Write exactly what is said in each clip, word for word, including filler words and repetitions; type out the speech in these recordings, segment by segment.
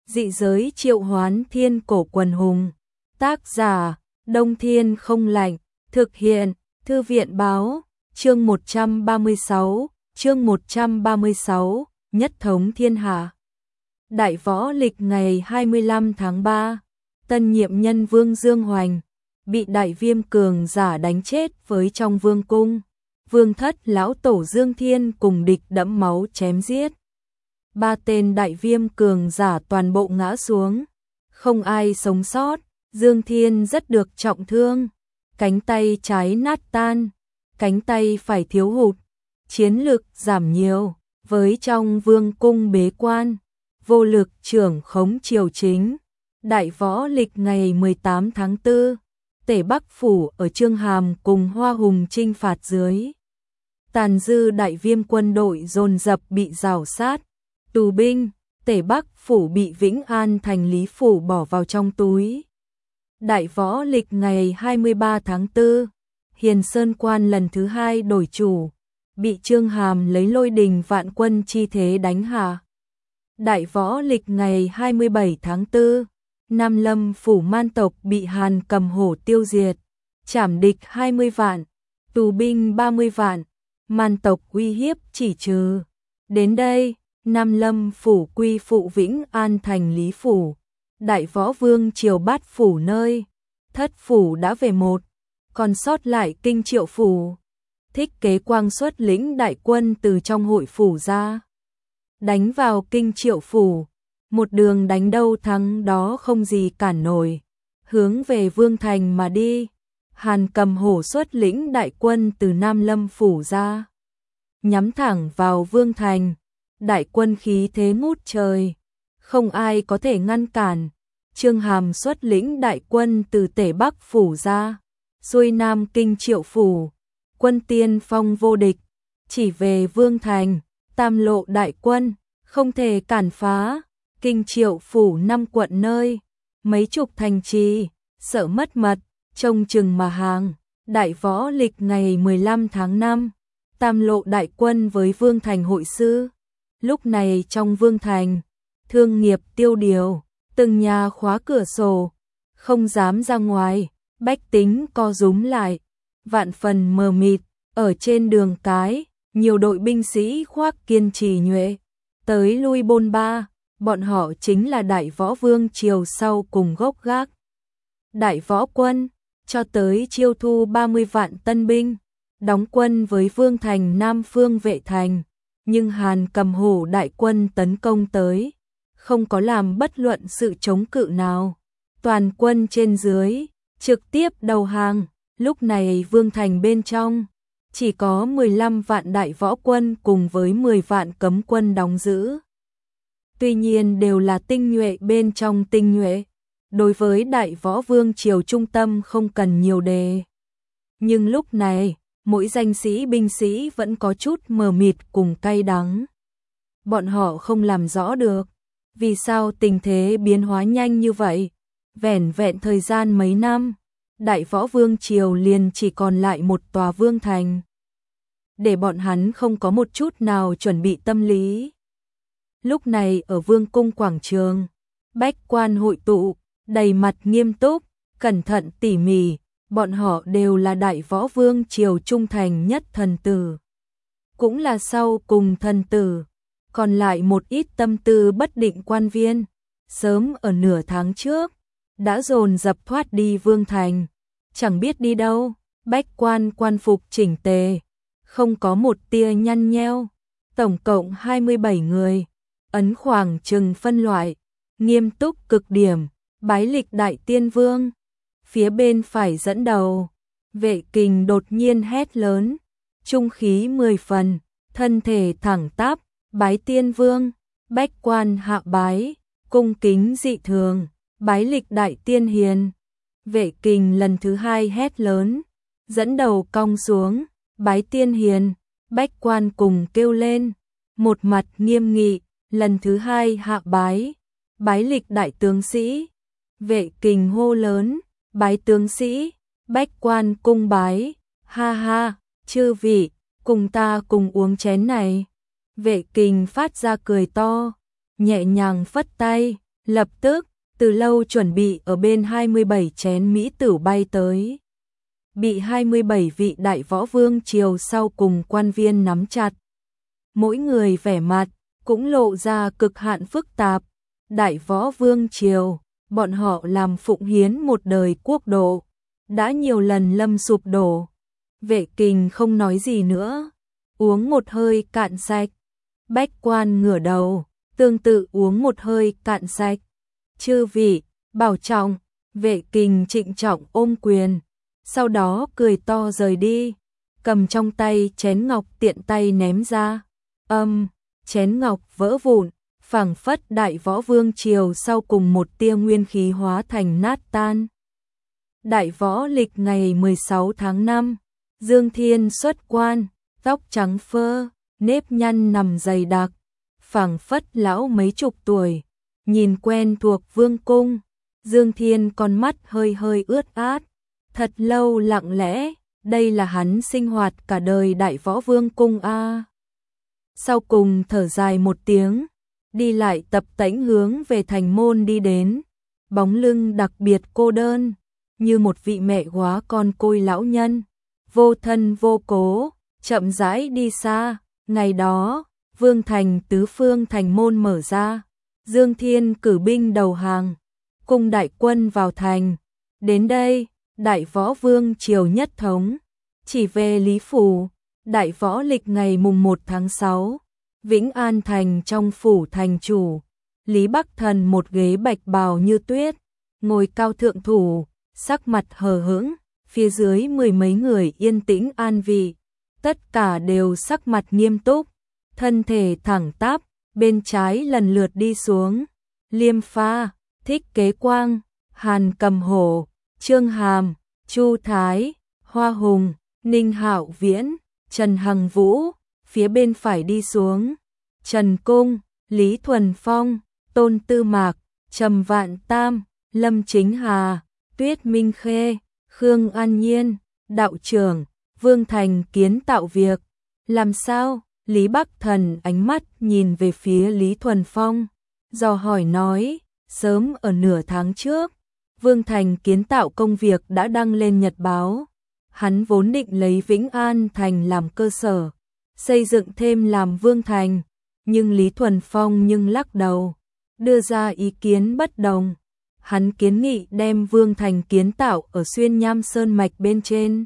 Dị giới triệu hoán thiên cổ quần hùng. Tác giả, Đông Thiên không lạnh. Thực hiện, Thư viện báo. Chương một trăm ba mươi sáu, chương một trăm ba mươi sáu, nhất thống thiên hạ. Đại võ lịch ngày hai mươi lăm tháng ba, tân nhiệm nhân vương Dương Hoành bị đại viêm cường giả đánh chết với trong vương cung. Vương thất lão tổ Dương Thiên cùng địch đẫm máu chém giết. Ba tên đại viêm cường giả toàn bộ ngã xuống, không ai sống sót. Dương Thiên rất được trọng thương, cánh tay trái nát tan, cánh tay phải thiếu hụt, chiến lực giảm nhiều, với trong vương cung bế quan, vô lực trưởng khống triều chính. Đại võ lịch ngày mười tám tháng tư, Tể Bắc Phủ ở Chương Hàm cùng Hoa Hùng chinh phạt dưới. Tàn dư đại viêm quân đội dồn dập bị rào sát, tù binh. Tể Bắc Phủ bị Vĩnh An thành Lý Phủ bỏ vào trong túi. Đại võ lịch ngày hai mươi ba tháng tư, Hiền Sơn Quan lần thứ hai đổi chủ, bị Chương Hàm lấy lôi đình vạn quân chi thế đánh hạ. Đại võ lịch ngày hai mươi bảy tháng tư, Nam Lâm Phủ man tộc bị Hàn Cầm Hổ tiêu diệt, trảm địch hai mươi vạn, tù binh ba mươi vạn, man tộc uy hiếp chỉ trừ. Đến đây, Nam Lâm Phủ quy phụ Vĩnh An thành Lý Phủ. Đại võ vương triều Bát Phủ nơi, Thất Phủ đã về một, còn sót lại Kinh Triệu Phủ. Thích Kế Quang xuất lĩnh đại quân từ trong hội phủ ra, đánh vào Kinh Triệu Phủ, một đường đánh đâu thắng đó không gì cản nổi, hướng về Vương Thành mà đi. Hàn Cầm Hổ xuất lĩnh đại quân từ Nam Lâm Phủ ra, nhắm thẳng vào Vương Thành, đại quân khí thế ngút trời, không ai có thể ngăn cản. Chương Hàm xuất lĩnh đại quân từ Tể Bắc Phủ ra, xuôi Nam Kinh Triệu Phủ, quân tiên phong vô địch, chỉ về Vương Thành, tam lộ đại quân, không thể cản phá. Kinh Triệu Phủ năm quận nơi, mấy chục thành trì, sợ mất mật, trông chừng mà hàng. Đại võ lịch ngày mười lăm tháng năm, tam lộ đại quân với Vương Thành hội sư. Lúc này trong Vương Thành, thương nghiệp tiêu điều, từng nhà khóa cửa sổ, không dám ra ngoài, bách tính co rúm lại, vạn phần mờ mịt. Ở trên đường cái, nhiều đội binh sĩ khoác kiên trì nhuệ, tới lui bôn ba, bọn họ chính là đại võ vương triều sau cùng gốc gác. Đại võ quân, cho tới chiêu thu ba mươi vạn tân binh, đóng quân với Vương Thành Nam Phương vệ thành, nhưng Hàn Cầm Hổ đại quân tấn công tới, không có làm bất luận sự chống cự nào, toàn quân trên dưới trực tiếp đầu hàng. Lúc này Vương Thành bên trong chỉ có mười lăm vạn đại võ quân cùng với mười vạn cấm quân đóng giữ. Tuy nhiên đều là tinh nhuệ bên trong tinh nhuệ, đối với đại võ vương triều trung tâm không cần nhiều đề. Nhưng lúc này, mỗi danh sĩ binh sĩ vẫn có chút mờ mịt cùng cay đắng. Bọn họ không làm rõ được, vì sao tình thế biến hóa nhanh như vậy. Vẻn vẹn thời gian mấy năm, đại võ vương triều liền chỉ còn lại một tòa vương thành. Để bọn hắn không có một chút nào chuẩn bị tâm lý. Lúc này ở vương cung quảng trường, bách quan hội tụ, đầy mặt nghiêm túc, cẩn thận tỉ mỉ, bọn họ đều là đại võ vương triều trung thành nhất thần tử. Cũng là sau cùng thần tử, còn lại một ít tâm tư bất định quan viên, sớm ở nửa tháng trước, đã dồn dập thoát đi Vương Thành, chẳng biết đi đâu. Bách quan quan phục chỉnh tề, không có một tia nhăn nheo, tổng cộng hai mươi bảy người, ấn khoảng chừng phân loại, nghiêm túc cực điểm, bái lịch đại tiên vương. Phía bên phải dẫn đầu, Vệ Kình đột nhiên hét lớn, trung khí mười phần, thân thể thẳng tắp, bái tiên vương. Bách quan hạ bái, cung kính dị thường, bái lịch đại tiên hiền. Vệ Kình lần thứ hai hét lớn, dẫn đầu cong xuống, bái tiên hiền. Bách quan cùng kêu lên, một mặt nghiêm nghị, lần thứ hai hạ bái, bái lịch đại tướng sĩ. Vệ Kình hô lớn, bái tướng sĩ. Bách quan cung bái, ha ha, chư vị, cùng ta cùng uống chén này. Vệ Kình phát ra cười to, nhẹ nhàng phất tay, Lập tức, từ lâu chuẩn bị ở bên hai mươi bảy chén mỹ tử bay tới. Bị hai mươi bảy vị đại võ vương triều sau cùng quan viên nắm chặt. Mỗi người vẻ mặt cũng lộ ra cực hạn phức tạp. Đại võ vương triều, bọn họ làm phụng hiến một đời quốc độ, đã nhiều lần lâm sụp đổ. Vệ Kình không nói gì nữa, uống một hơi cạn sạch. Bách Quan ngửa đầu, tương tự uống một hơi cạn sạch. Chư vị, bảo trọng. Vệ Kình trịnh trọng ôm quyền, sau đó cười to rời đi, cầm trong tay chén ngọc tiện tay ném ra. Âm, chén ngọc vỡ vụn, phảng phất đại võ vương triều sau cùng một tia nguyên khí hóa thành nát tan. Đại võ lịch ngày mười sáu tháng năm, Dương Thiên xuất quan, tóc trắng phơ, nếp nhăn nằm dày đặc, phảng phất lão mấy chục tuổi, nhìn quen thuộc vương cung. Dương Thiên con mắt hơi hơi ướt át, thật lâu lặng lẽ, đây là hắn sinh hoạt cả đời đại võ vương cung a. À. Sau cùng thở dài một tiếng, đi lại tập tễnh hướng về thành môn đi đến, bóng lưng đặc biệt cô đơn, như một vị mẹ góa con côi lão nhân, vô thân vô cố, chậm rãi đi xa. Ngày đó, Vương thành tứ phương thành môn mở ra, Dương Thiên cử binh đầu hàng, cùng đại quân vào thành. Đến đây, đại võ vương triều nhất thống, chỉ về Lý Phủ, đại võ lịch ngày mùng một tháng sáu, Vĩnh An thành trong phủ thành chủ, Lý Bắc Thần một ghế bạch bào như tuyết, ngồi cao thượng thủ, sắc mặt hờ hững, phía dưới mười mấy người yên tĩnh an vị, tất cả đều sắc mặt nghiêm túc, thân thể thẳng tắp, bên trái lần lượt đi xuống, Liêm Pha, Thích Kế Quang, Hàn Cầm Hổ, Trương Hàm, Chu Thái, Hoa Hùng, Ninh Hạo Viễn, Trần Hằng Vũ, phía bên phải đi xuống, Trần Cung, Lý Thuần Phong, Tôn Tư Mạc, Trầm Vạn Tam, Lâm Chính Hà, Tuyết Minh Khê, Khương An Nhiên, đạo trưởng, Vương Thành Kiến tạo việc. Làm sao? Lý Bắc Thần ánh mắt nhìn về phía Lý Thuần Phong, dò hỏi nói, sớm ở nửa tháng trước, Vương Thành Kiến tạo công việc đã đăng lên nhật báo. Hắn vốn định lấy Vĩnh An thành làm cơ sở, xây dựng thêm làm Vương Thành, nhưng Lý Thuần Phong nhưng lắc đầu, đưa ra ý kiến bất đồng. Hắn kiến nghị đem Vương Thành kiến tạo ở xuyên nham sơn mạch bên trên.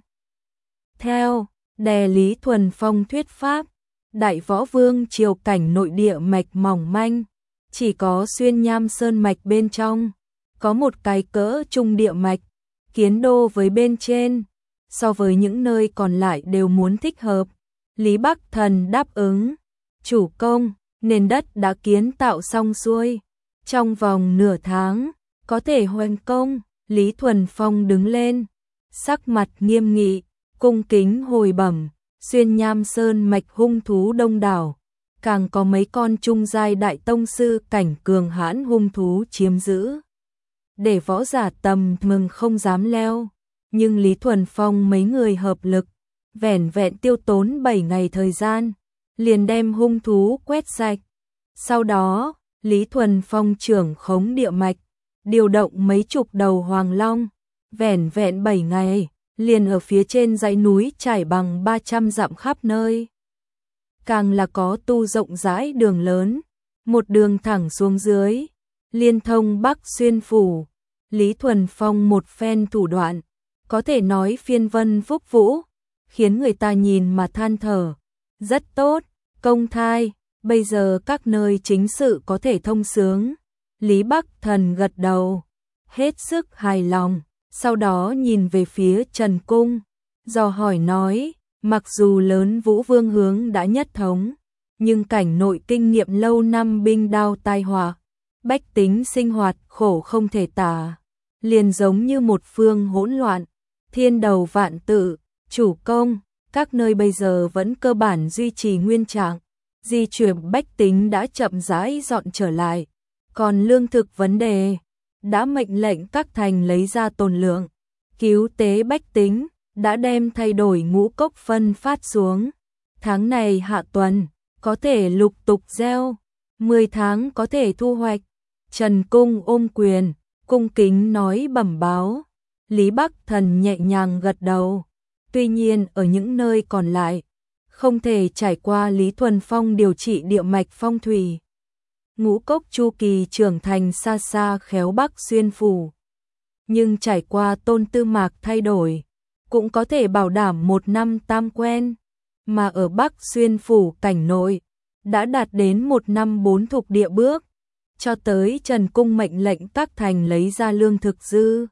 Theo, đè Lý Thuần Phong thuyết pháp, đại võ vương triều cảnh nội địa mạch mỏng manh, chỉ có xuyên nham sơn mạch bên trong, có một cái cỡ trung địa mạch, kiến đô với bên trên, so với những nơi còn lại đều muốn thích hợp. Lý Bắc Thần đáp ứng, chủ công, nền đất đã kiến tạo xong xuôi, trong vòng nửa tháng, có thể hoàn công. Lý Thuần Phong đứng lên, sắc mặt nghiêm nghị, cung kính hồi bẩm, xuyên nham sơn mạch hung thú đông đảo, càng có mấy con trung giai đại tông sư cảnh cường hãn hung thú chiếm giữ, để võ giả tầm thường không dám leo. Nhưng Lý Thuần Phong mấy người hợp lực, vẻn vẹn tiêu tốn bảy ngày thời gian, liền đem hung thú quét sạch. Sau đó, Lý Thuần Phong trưởng khống địa mạch, điều động mấy chục đầu hoàng long, vẻn vẹn bảy ngày, liền ở phía trên dãy núi trải bằng ba trăm dặm khắp nơi. Càng là có tu rộng rãi đường lớn, một đường thẳng xuống dưới, liên thông Bắc xuyên phủ. Lý Thuần Phong một phen thủ đoạn, có thể nói phiên vân phúc vũ, khiến người ta nhìn mà than thở. Rất tốt, công thai, bây giờ các nơi chính sự có thể thông sướng. Lý Bắc Thần gật đầu, hết sức hài lòng, sau đó nhìn về phía Trần Cung, dò hỏi nói, mặc dù lớn Vũ Vương hướng đã nhất thống, nhưng cảnh nội kinh nghiệm lâu năm binh đao tai họa, bách tính sinh hoạt khổ không thể tả, liền giống như một phương hỗn loạn, thiên đầu vạn tự. Chủ công, các nơi bây giờ vẫn cơ bản duy trì nguyên trạng, di chuyển bách tính đã chậm rãi dọn trở lại, còn lương thực vấn đề, đã mệnh lệnh các thành lấy ra tồn lượng, cứu tế bách tính, đã đem thay đổi ngũ cốc phân phát xuống. Tháng này hạ tuần, có thể lục tục gieo, mười tháng có thể thu hoạch. Trần Cung ôm quyền, cung kính nói bẩm báo. Lý Bắc Thần nhẹ nhàng gật đầu. Tuy nhiên ở những nơi còn lại, không thể trải qua Lý Thuần Phong điều trị địa mạch phong thủy. Ngũ cốc chu kỳ trưởng thành xa xa khéo Bắc xuyên phủ. Nhưng trải qua Tôn Tư Mạc thay đổi, cũng có thể bảo đảm một năm tam quen. Mà ở Bắc xuyên phủ cảnh nội, đã đạt đến một năm bốn thục địa bước. Cho tới Trần Cung mệnh lệnh các thành lấy ra lương thực dư.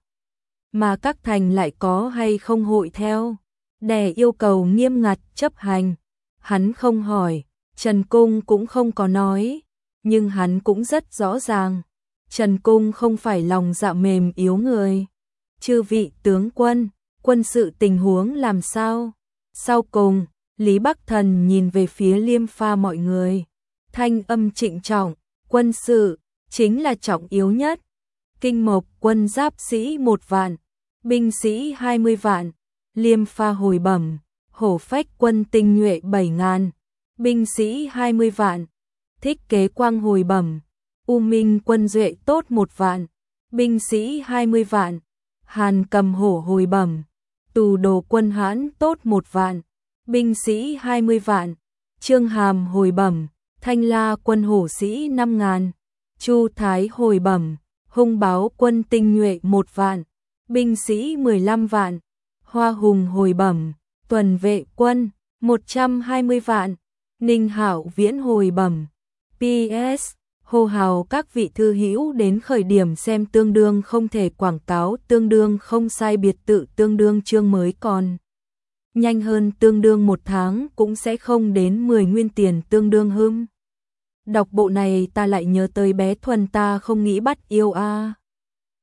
Mà các thành lại có hay không hội theo. Đè yêu cầu nghiêm ngặt chấp hành. Hắn không hỏi, Trần Cung cũng không có nói. Nhưng hắn cũng rất rõ ràng. Trần Cung không phải lòng dạ mềm yếu người. Chư vị tướng quân, quân sự tình huống làm sao? Sau cùng, Lý Bắc Thần nhìn về phía Liêm Pha mọi người. Thanh âm trịnh trọng, quân sự, chính là trọng yếu nhất. Kinh Mộc quân giáp sĩ một vạn, binh sĩ hai mươi vạn. Liêm Pha hồi bẩm, Hổ Phách quân tinh nhuệ bảy ngàn, binh sĩ hai mươi vạn. Thích Kế Quang hồi bẩm, U Minh quân duệ tốt một vạn, binh sĩ hai mươi vạn. Hàn Cầm Hổ hồi bẩm, Tù Đồ quân Hãn tốt một vạn, binh sĩ hai mươi vạn. Trương Hàm hồi bẩm, Thanh La quân hổ sĩ năm ngàn. Chu Thái hồi bẩm, Hung Báo quân tinh nhuệ một vạn, binh sĩ mười lăm vạn. Hoa Hùng hồi bẩm, Tuần Vệ quân một trăm hai mươi vạn. Ninh Hạo Viễn hồi bẩm, pê ét hô hào các vị thư hữu đến khởi điểm xem tương đương không thể quảng cáo, tương đương không sai biệt tự, tương đương chương mới còn nhanh hơn, tương đương một tháng cũng sẽ không đến mười nguyên tiền, tương đương hưng. Đọc bộ này ta lại nhớ tới bé Thuần ta không nghĩ bắt yêu a. À.